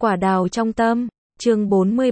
Quả đào trong tâm, chương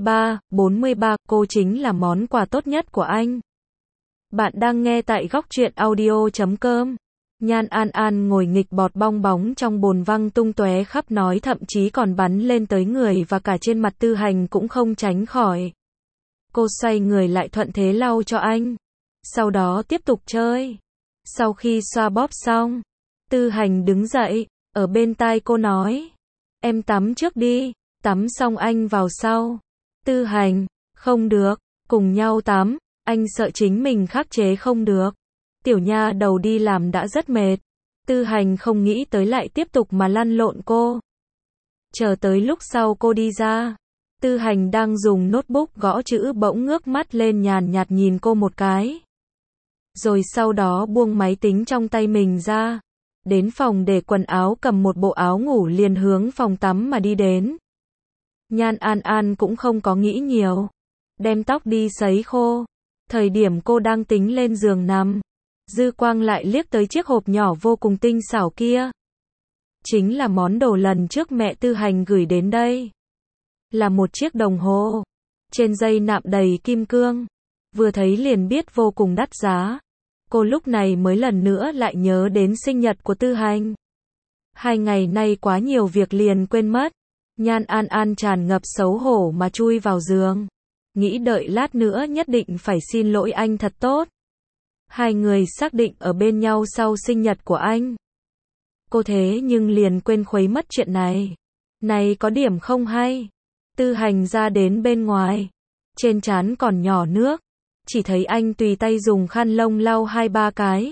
43, cô chính là món quà tốt nhất của anh. Bạn đang nghe tại góc truyện audio.com. Nhan An An ngồi nghịch bọt bong bóng trong bồn văng tung tóe khắp nói, thậm chí còn bắn lên tới người và cả trên mặt Tư Hành cũng không tránh khỏi. Cô xoay người lại thuận thế lau cho anh, sau đó tiếp tục chơi. Sau khi xoa bóp xong, Tư Hành đứng dậy, ở bên tai cô nói: "Em tắm trước đi, tắm xong anh vào sau." Tư Hành: "Không được, cùng nhau tắm." Anh sợ chính mình khắc chế không được. Tiểu nha đầu đi làm đã rất mệt. Tư Hành không nghĩ tới lại tiếp tục mà lăn lộn cô. Chờ tới lúc sau cô đi ra, Tư Hành đang dùng notebook gõ chữ bỗng ngước mắt lên nhàn nhạt nhìn cô một cái. Rồi sau đó buông máy tính trong tay mình ra, đến phòng để quần áo cầm một bộ áo ngủ liền hướng phòng tắm mà đi đến. Nhan An An cũng không có nghĩ nhiều, đem tóc đi sấy khô. Thời điểm cô đang tính lên giường nằm, dư quang lại liếc tới chiếc hộp nhỏ vô cùng tinh xảo kia. Chính là món đồ lần trước mẹ Tư Hành gửi đến đây. Là một chiếc đồng hồ, trên dây nạm đầy kim cương. Vừa thấy liền biết vô cùng đắt giá. Cô lúc này mới lần nữa lại nhớ đến sinh nhật của Tư Hành. 2 ngày nay quá nhiều việc liền quên mất. Nhan An An tràn ngập xấu hổ mà chui vào giường, nghĩ đợi lát nữa nhất định phải xin lỗi anh thật tốt. 2 người xác định ở bên nhau sau sinh nhật của anh. Cô thế nhưng liền quên khuấy mất chuyện này. Này có điểm không hay. Tư Hành ra đến bên ngoài, trên trán còn nhỏ nước, chỉ thấy anh tùy tay dùng khăn lông lau 2-3 cái,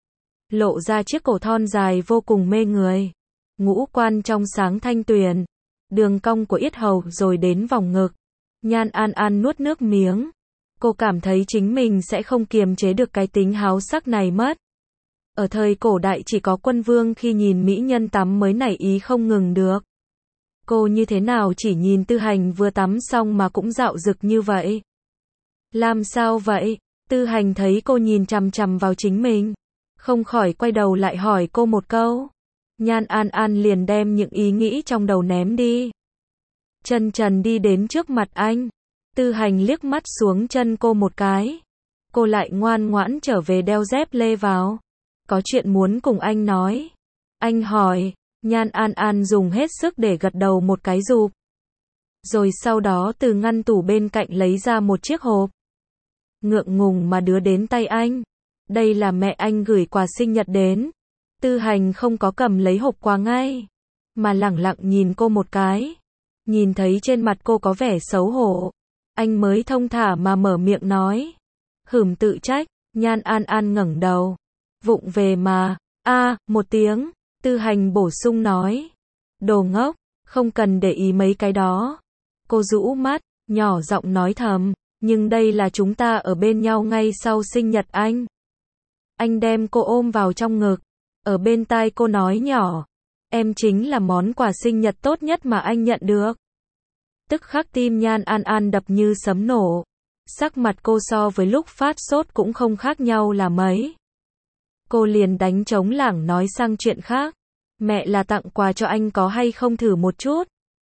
lộ ra chiếc cổ thon dài vô cùng mê người, ngũ quan trong sáng thanh tuyền, đường cong của yết hầu rồi đến vòng ngực. Nhan An An nuốt nước miếng, cô cảm thấy chính mình sẽ không kiềm chế được cái tính háo sắc này mất. Ở thời cổ đại chỉ có quân vương khi nhìn mỹ nhân tắm mới nảy ý không ngừng được. Cô như thế nào chỉ nhìn Tư Hành vừa tắm xong mà cũng dạo dực như vậy? Làm sao vậy? Tư Hành thấy cô nhìn chằm chằm vào chính mình, không khỏi quay đầu lại hỏi cô một câu. Nhan An An liền đem những ý nghĩ trong đầu ném đi. Chân trần đi đến trước mặt anh. Tư Hành liếc mắt xuống chân cô một cái. Cô lại ngoan ngoãn trở về đeo dép lê vào. Có chuyện muốn cùng anh nói. Anh hỏi. Nhan An An dùng hết sức để gật đầu một cái rụp. Rồi sau đó từ ngăn tủ bên cạnh lấy ra một chiếc hộp. Ngượng ngùng mà đưa đến tay anh. Đây là mẹ anh gửi quà sinh nhật đến. Tư Hành không có cầm lấy hộp quà ngay, mà lẳng lặng nhìn cô một cái. Nhìn thấy trên mặt cô có vẻ xấu hổ, anh mới thông thả mà mở miệng nói. Tự trách. Nhan An An ngẩng đầu. Vụng về mà. Một tiếng. Tư Hành bổ sung nói. Đồ ngốc, không cần để ý mấy cái đó. Cô rũ mắt, nhỏ giọng nói thầm. Nhưng đây là chúng ta ở bên nhau ngay sau sinh nhật anh. Anh đem cô ôm vào trong ngực, ở bên tai cô nói nhỏ. Em chính là món quà sinh nhật tốt nhất mà anh nhận được. Tức khắc tim Nhan An An đập như sấm nổ. Sắc mặt cô so với lúc phát sốt cũng không khác nhau là mấy. Cô liền đánh trống lảng nói sang chuyện khác. Mẹ là tặng quà cho anh có hay không thử một chút?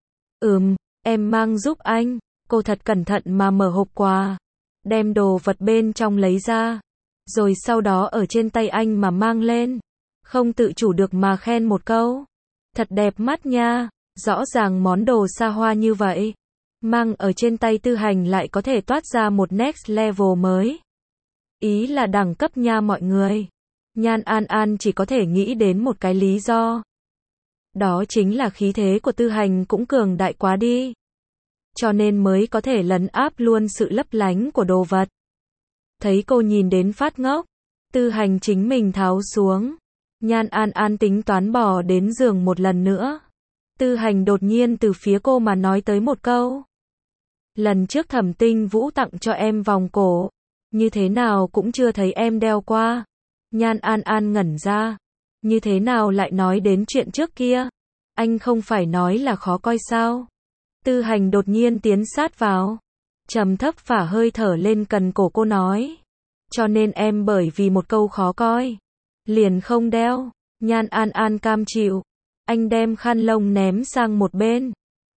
Em mang giúp anh. Cô thật cẩn thận mà mở hộp quà, đem đồ vật bên trong lấy ra, rồi sau đó ở trên tay anh mà mang lên. Không tự chủ được mà khen một câu. Thật đẹp mắt nha, rõ ràng món đồ xa hoa như vậy, mang ở trên tay Tư Hành lại có thể toát ra một next level mới. Ý là đẳng cấp nha mọi người. Nhan An An chỉ có thể nghĩ đến một cái lý do. Đó chính là khí thế của Tư Hành cũng cường đại quá đi. Cho nên mới có thể lấn áp luôn sự lấp lánh của đồ vật. Thấy cô nhìn đến phát ngốc, Tư Hành chính mình tháo xuống. Nhan An An tính toán bò đến giường một lần nữa. Tư Hành đột nhiên từ phía cô mà nói tới một câu. Lần trước Thẩm Tinh Vũ tặng cho em vòng cổ, như thế nào cũng chưa thấy em đeo qua. Nhan An An ngẩn ra. Như thế nào lại nói đến chuyện trước kia? Anh không phải nói là khó coi sao? Tư Hành đột nhiên tiến sát vào, trầm thấp phả hơi thở lên cần cổ cô nói. Cho nên em bởi vì một câu khó coi, liền không đeo. Nhan An An cam chịu. Anh đem khăn lông ném sang một bên.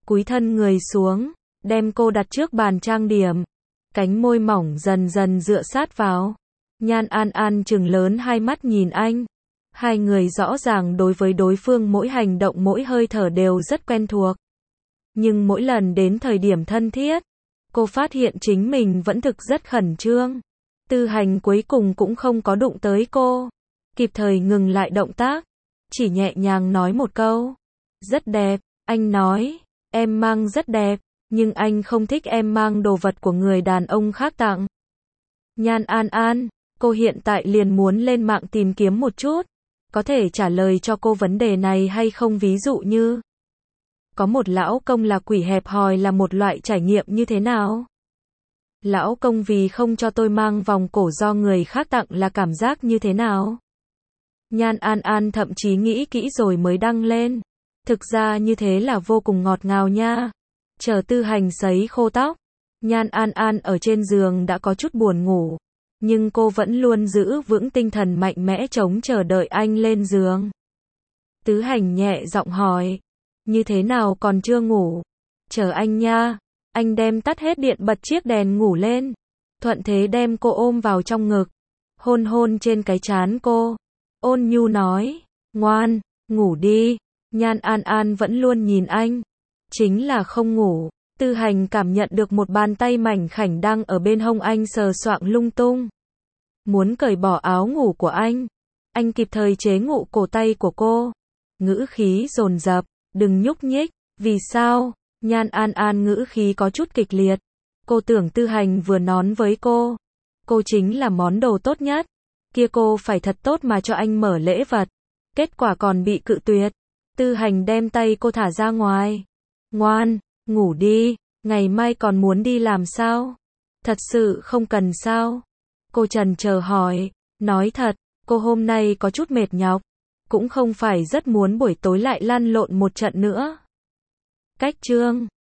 cúi thân người xuống, đem cô đặt trước bàn trang điểm. Cánh môi mỏng dần dần dựa sát vào. Nhan An An trừng lớn hai mắt nhìn anh. Hai người rõ ràng đối với đối phương mỗi hành động mỗi hơi thở đều rất quen thuộc. Nhưng mỗi lần đến thời điểm thân thiết, cô phát hiện chính mình vẫn thực rất khẩn trương. Tư Hành cuối cùng cũng không có đụng tới cô, kịp thời ngừng lại động tác, chỉ nhẹ nhàng nói một câu. Rất đẹp, anh nói, em mang rất đẹp, nhưng anh không thích em mang đồ vật của người đàn ông khác tặng. Nhan An An, cô hiện tại liền muốn lên mạng tìm kiếm một chút, có thể trả lời cho cô vấn đề này hay không, ví dụ như có một lão công là quỷ hẹp hòi là một loại trải nghiệm như thế nào? Lão công vì không cho tôi mang vòng cổ do người khác tặng là cảm giác như thế nào? Nhan An An thậm chí nghĩ kỹ rồi mới đăng lên. Thực ra như thế là vô cùng ngọt ngào nha. Chờ Tư Hành sấy khô tóc, Nhan An An ở trên giường đã có chút buồn ngủ, nhưng cô vẫn luôn giữ vững tinh thần mạnh mẽ chống chờ đợi anh lên giường. Tư Hành nhẹ giọng hỏi, như thế nào còn chưa ngủ? Chờ anh nha. Anh đem tắt hết điện, bật chiếc đèn ngủ lên. Thuận thế đem cô ôm vào trong ngực, hôn hôn trên cái trán cô, ôn nhu nói, ngoan, ngủ đi. Nhan An An vẫn luôn nhìn anh, chính là không ngủ. Tư Hành cảm nhận được một bàn tay mảnh khảnh đang ở bên hông anh sờ soạng lung tung, muốn cởi bỏ áo ngủ của anh. Anh kịp thời chế ngụ cổ tay của cô, ngữ khí dồn dập, đừng nhúc nhích. Vì sao? Nhan An An ngữ khí có chút kịch liệt. Cô tưởng Tư Hành vừa nói với cô chính là món đồ tốt nhất, kia cô phải thật tốt mà cho anh mở lễ vật. Kết quả còn bị cự tuyệt. Tư Hành đem tay cô thả ra ngoài. Ngoan, ngủ đi, ngày mai còn muốn đi làm sao? Thật sự không cần sao? Cô chần chờ hỏi. Nói thật, cô hôm nay có chút mệt nhọc, cũng không phải rất muốn buổi tối lại lăn lộn một trận nữa. Cách chương